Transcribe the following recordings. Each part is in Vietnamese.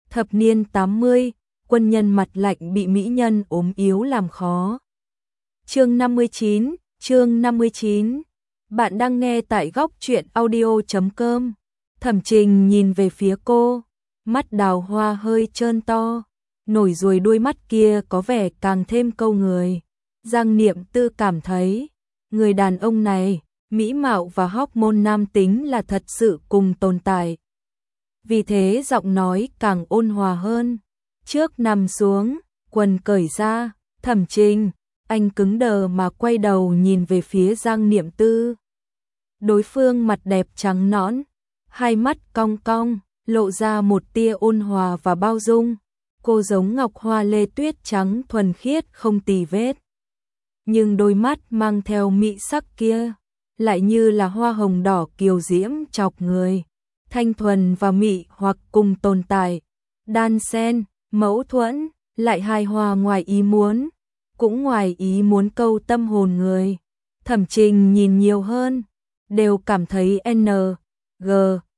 Thập niên 80, quân nhân mặt lạnh bị mỹ nhân ốm yếu làm khó. Chương 59. Bạn đang nghe tại góc truyện audio.com. Thẩm Trình nhìn về phía cô, mắt đào hoa hơi trơn to, nổi ruồi đuôi mắt kia có vẻ càng thêm câu người. Giang Niệm Tư cảm thấy, người đàn ông này, mỹ mạo và hormone nam tính là thật sự cùng tồn tại. Vì thế giọng nói càng ôn hòa hơn. Trước nằm xuống, quần cởi ra, Thẩm Trình, anh cứng đờ mà quay đầu nhìn về phía Giang Niệm Tư. Đối phương mặt đẹp trắng nõn, hai mắt cong cong, lộ ra một tia ôn hòa và bao dung. Cô giống ngọc hoa lê tuyết trắng thuần khiết không tì vết. Nhưng đôi mắt mang theo mị sắc kia, lại như là hoa hồng đỏ kiều diễm chọc người. Thanh thuần và mị hoặc cùng tồn tại, đan xen, mâu thuẫn, lại hài hòa ngoài ý muốn, cũng ngoài ý muốn câu tâm hồn người. Thẩm Trình nhìn nhiều hơn, đều cảm thấy N, G,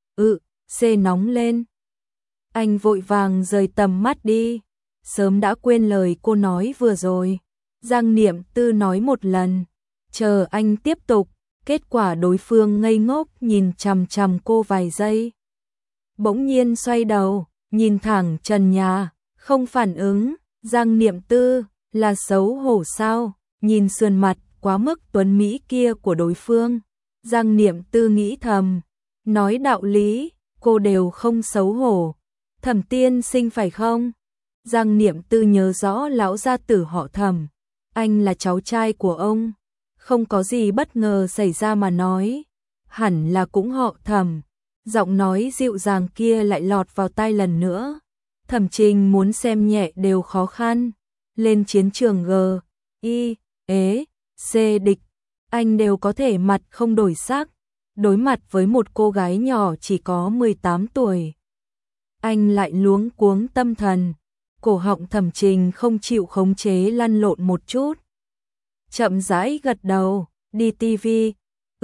C nóng lên. Anh vội vàng rời tầm mắt đi, sớm đã quên lời cô nói vừa rồi. Giang Niệm Tư nói một lần, chờ anh tiếp tục, kết quả đối phương ngây ngốc nhìn chằm chằm cô vài giây. Bỗng nhiên xoay đầu, nhìn thẳng trần nhà, không phản ứng. Giang Niệm Tư, là xấu hổ sao? Nhìn sườn mặt quá mức tuấn mỹ kia của đối phương, Giang Niệm Tư nghĩ thầm, nói đạo lý, cô đều không xấu hổ. Thẩm tiên sinh phải không? Giang Niệm Tư nhớ rõ lão gia tử họ Thẩm, anh là cháu trai của ông, không có gì bất ngờ xảy ra mà nói, hẳn là cũng họ Thẩm. Giọng nói dịu dàng kia lại lọt vào tai lần nữa. Thẩm Trình muốn xem nhẹ đều khó khăn. Lên chiến trường G, I, E, C địch, anh đều có thể mặt không đổi sắc. Đối mặt với một cô gái nhỏ chỉ có 18 tuổi. Anh lại luống cuống tâm thần. Cổ họng Thẩm Trình không chịu khống chế lăn lộn một chút. Chậm rãi gật đầu, đi tivi.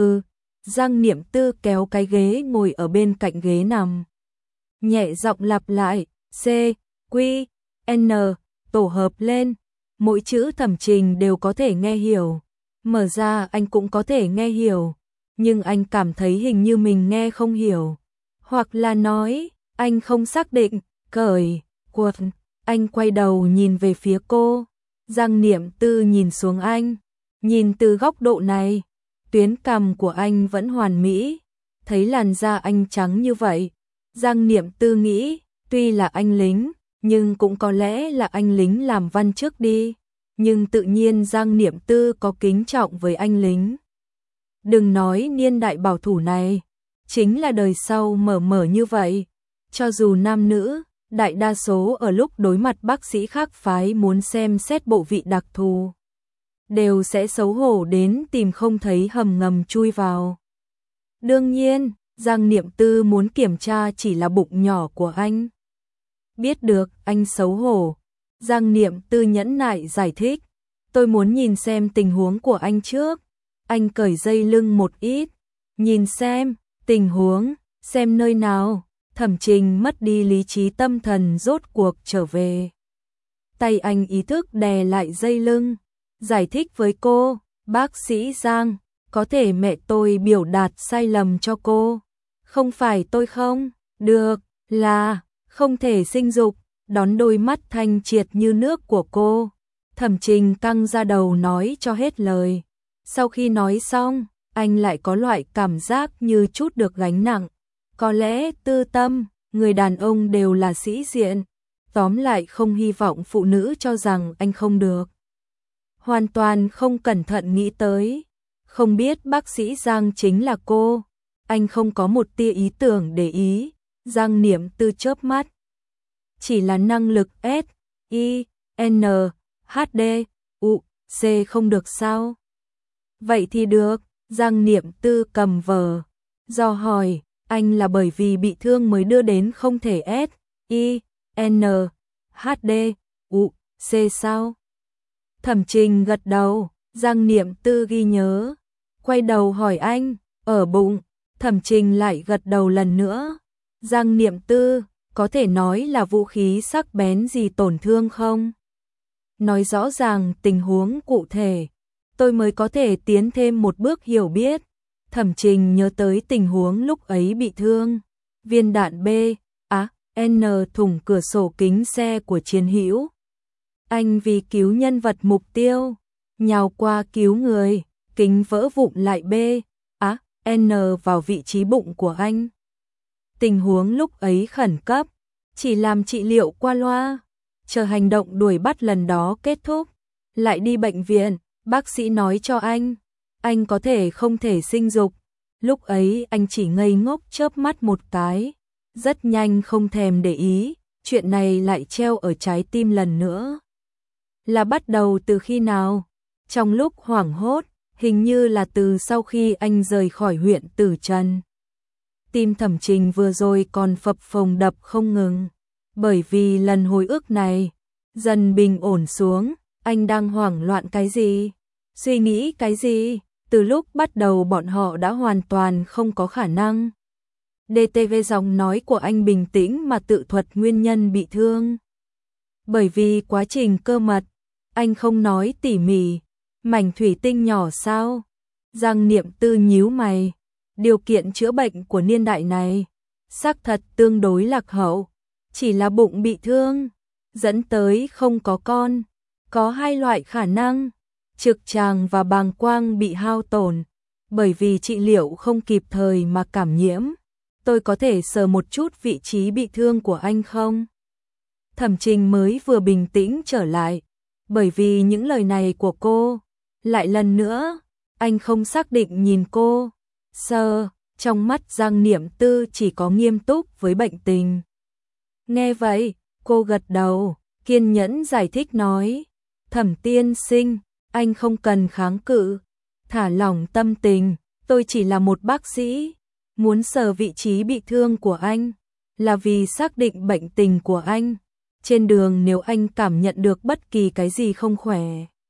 Giang Niệm Tư kéo cái ghế ngồi ở bên cạnh ghế nằm. Nhẹ giọng lặp lại, C, Q, N, tổ hợp lên. Mỗi chữ Thẩm Trình đều có thể nghe hiểu. Mở ra anh cũng có thể nghe hiểu. Nhưng anh cảm thấy hình như mình nghe không hiểu. Hoặc là nói, anh không xác định, cởi, quần. Anh quay đầu nhìn về phía cô. Giang Niệm Tư nhìn xuống anh. Nhìn từ góc độ này, tuyến cằm của anh vẫn hoàn mỹ, thấy làn da anh trắng như vậy. Giang Niệm Tư nghĩ, tuy là anh lính, nhưng cũng có lẽ là anh lính làm văn trước đi. Nhưng tự nhiên Giang Niệm Tư có kính trọng với anh lính. Đừng nói niên đại bảo thủ này, chính là đời sau mở như vậy. Cho dù nam nữ, đại đa số ở lúc đối mặt bác sĩ khác phái muốn xem xét bộ vị đặc thù, đều sẽ xấu hổ đến tìm không thấy hầm ngầm chui vào. Đương nhiên, Giang Niệm Tư muốn kiểm tra chỉ là bụng nhỏ của anh. Biết được anh xấu hổ, Giang Niệm Tư nhẫn nại giải thích, tôi muốn nhìn xem tình huống của anh trước. Anh cởi dây lưng một ít, nhìn xem, tình huống, xem nơi nào. Thẩm Trình mất đi lý trí tâm thần rốt cuộc trở về. Tay anh ý thức đè lại dây lưng. Giải thích với cô, bác sĩ Giang, có thể mẹ tôi biểu đạt sai lầm cho cô. Không phải tôi không, được, là, không thể sinh dục, đón đôi mắt thanh triệt như nước của cô. Thẩm Trình căng ra đầu nói cho hết lời. Sau khi nói xong, anh lại có loại cảm giác như chút được gánh nặng. Có lẽ tư tâm, người đàn ông đều là sĩ diện. Tóm lại không hy vọng phụ nữ cho rằng anh không được. Hoàn toàn không cẩn thận nghĩ tới, không biết bác sĩ Giang chính là cô. Anh không có một tia ý tưởng để ý. Giang Niệm Tư chớp mắt. Chỉ là năng lực S, I, N, H, D, U, C không được sao? Vậy thì được. Giang Niệm Tư cầm vở, do hỏi, anh là bởi vì bị thương mới đưa đến không thể S, I, N, H, D, U, C sao? Thẩm Trình gật đầu, Giang Niệm Tư ghi nhớ, quay đầu hỏi anh, ở bụng. Thẩm Trình lại gật đầu lần nữa. Giang Niệm Tư, có thể nói là vũ khí sắc bén gì tổn thương không? Nói rõ ràng tình huống cụ thể, tôi mới có thể tiến thêm một bước hiểu biết. Thẩm Trình nhớ tới tình huống lúc ấy bị thương, viên đạn B, N thủng cửa sổ kính xe của Chiến Hữu. Anh vì cứu nhân vật mục tiêu, nhào qua cứu người, kính vỡ vụn lại B, N vào vị trí bụng của anh. Tình huống lúc ấy khẩn cấp, chỉ làm trị liệu qua loa, chờ hành động đuổi bắt lần đó kết thúc, lại đi bệnh viện, bác sĩ nói cho anh có thể không thể sinh dục. Lúc ấy anh chỉ ngây ngốc chớp mắt một cái, rất nhanh không thèm để ý, chuyện này lại treo ở trái tim lần nữa. Là bắt đầu từ khi nào? Trong lúc hoảng hốt, hình như là từ sau khi anh rời khỏi huyện Tử Trần. Tim Thẩm Trình vừa rồi còn phập phồng đập không ngừng, bởi vì lần hồi ức này dần bình ổn xuống. Anh đang hoảng loạn cái gì? Suy nghĩ cái gì? Từ lúc bắt đầu bọn họ đã hoàn toàn không có khả năng. DTV giọng nói của anh bình tĩnh mà tự thuật nguyên nhân bị thương. Bởi vì quá trình cơ mật, anh không nói tỉ mỉ. Mảnh thủy tinh nhỏ sao? Giang Niệm Tư nhíu mày. Điều kiện chữa bệnh của niên đại này xác thật tương đối lạc hậu, chỉ là bụng bị thương dẫn tới không có con. Có hai loại khả năng, trực tràng và bàng quang bị hao tổn, bởi vì trị liệu không kịp thời mà cảm nhiễm. Tôi có thể sờ một chút vị trí bị thương của anh không? Thẩm Trình mới vừa bình tĩnh trở lại, bởi vì những lời này của cô. Lại lần nữa, anh không xác định nhìn cô. Sờ, trong mắt Giang Niệm Tư chỉ có nghiêm túc với bệnh tình. Nghe vậy, cô gật đầu, kiên nhẫn giải thích nói. Thẩm tiên sinh, anh không cần kháng cự, thả lỏng tâm tình, tôi chỉ là một bác sĩ, muốn sờ vị trí bị thương của anh, là vì xác định bệnh tình của anh. Trên đường nếu anh cảm nhận được bất kỳ cái gì không khỏe,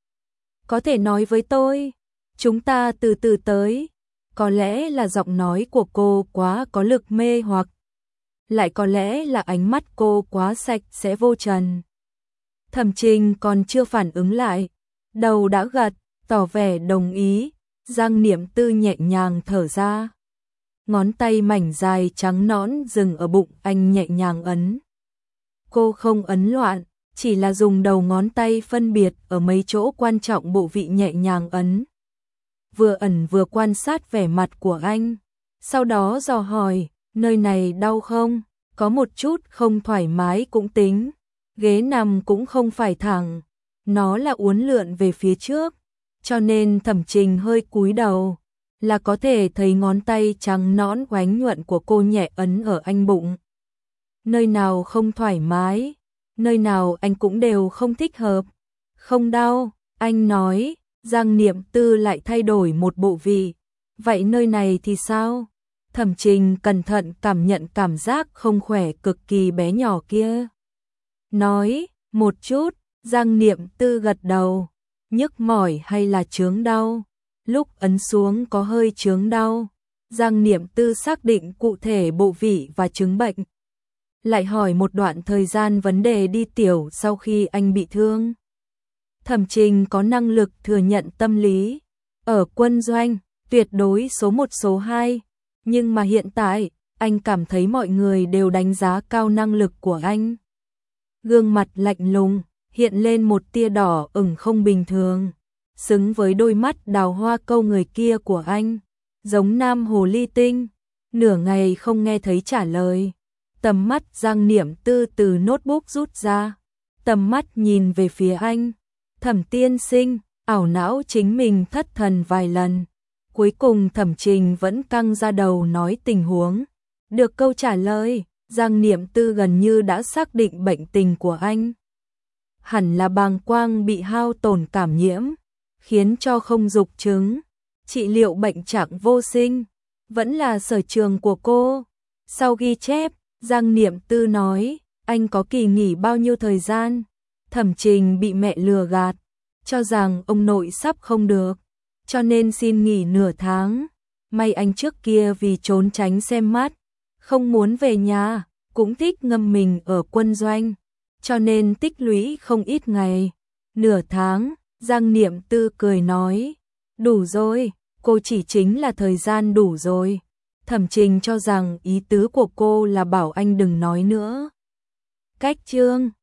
có thể nói với tôi, chúng ta từ từ tới. Có lẽ là giọng nói của cô quá có lực mê hoặc, lại có lẽ là ánh mắt cô quá sạch sẽ vô trần. Thẩm Trình còn chưa phản ứng lại, đầu đã gật, tỏ vẻ đồng ý. Giang Niệm Tư nhẹ nhàng thở ra, ngón tay mảnh dài trắng nõn dừng ở bụng anh nhẹ nhàng ấn. Cô không ấn loạn, chỉ là dùng đầu ngón tay phân biệt ở mấy chỗ quan trọng bộ vị nhẹ nhàng ấn. Vừa ẩn vừa quan sát vẻ mặt của anh, sau đó dò hỏi, nơi này đau không? Có một chút không thoải mái cũng tính, ghế nằm cũng không phải thẳng, nó là uốn lượn về phía trước, cho nên Thẩm Trình hơi cúi đầu, là có thể thấy ngón tay trắng nõn oánh nhuận của cô nhẹ ấn ở anh bụng. Nơi nào không thoải mái, nơi nào anh cũng đều không thích hợp. Không đau, anh nói. Giang Niệm Tư lại thay đổi một bộ vị. Vậy nơi này thì sao? Thẩm Trình cẩn thận cảm nhận cảm giác không khỏe cực kỳ bé nhỏ kia. Nói, một chút. Giang Niệm Tư gật đầu. Nhức mỏi hay là chướng đau? Lúc ấn xuống có hơi chướng đau. Giang Niệm Tư xác định cụ thể bộ vị và chứng bệnh. Lại hỏi một đoạn thời gian vấn đề đi tiểu sau khi anh bị thương. Thẩm Trình có năng lực thừa nhận tâm lý. Ở quân doanh, tuyệt đối số 1 số 2. Nhưng mà hiện tại, anh cảm thấy mọi người đều đánh giá cao năng lực của anh. Gương mặt lạnh lùng, hiện lên một tia đỏ ửng không bình thường. Xứng với đôi mắt đào hoa câu người kia của anh. Giống nam hồ ly tinh. Nửa ngày không nghe thấy trả lời. Tầm mắt Giang Niệm Tư từ notebook rút ra. Tầm mắt nhìn về phía anh. Thẩm tiên sinh, ảo não chính mình thất thần vài lần. Cuối cùng Thẩm Trình vẫn căng ra đầu nói tình huống. Được câu trả lời, Giang Niệm Tư gần như đã xác định bệnh tình của anh. Hẳn là bàng quang bị hao tổn cảm nhiễm, khiến cho không dục chứng. Trị liệu bệnh trạng vô sinh, vẫn là sở trường của cô. Sau ghi chép, Giang Niệm Tư nói, anh có kỳ nghỉ bao nhiêu thời gian? Thẩm Trình bị mẹ lừa gạt, cho rằng ông nội sắp không được, cho nên xin nghỉ nửa tháng. May anh trước kia vì trốn tránh xem mắt, không muốn về nhà, cũng thích ngâm mình ở quân doanh, cho nên tích lũy không ít ngày, nửa tháng. Giang Niệm Tư cười nói, đủ rồi, cô chỉ chính là thời gian đủ rồi. Thẩm Trình cho rằng ý tứ của cô là bảo anh đừng nói nữa. Cách chương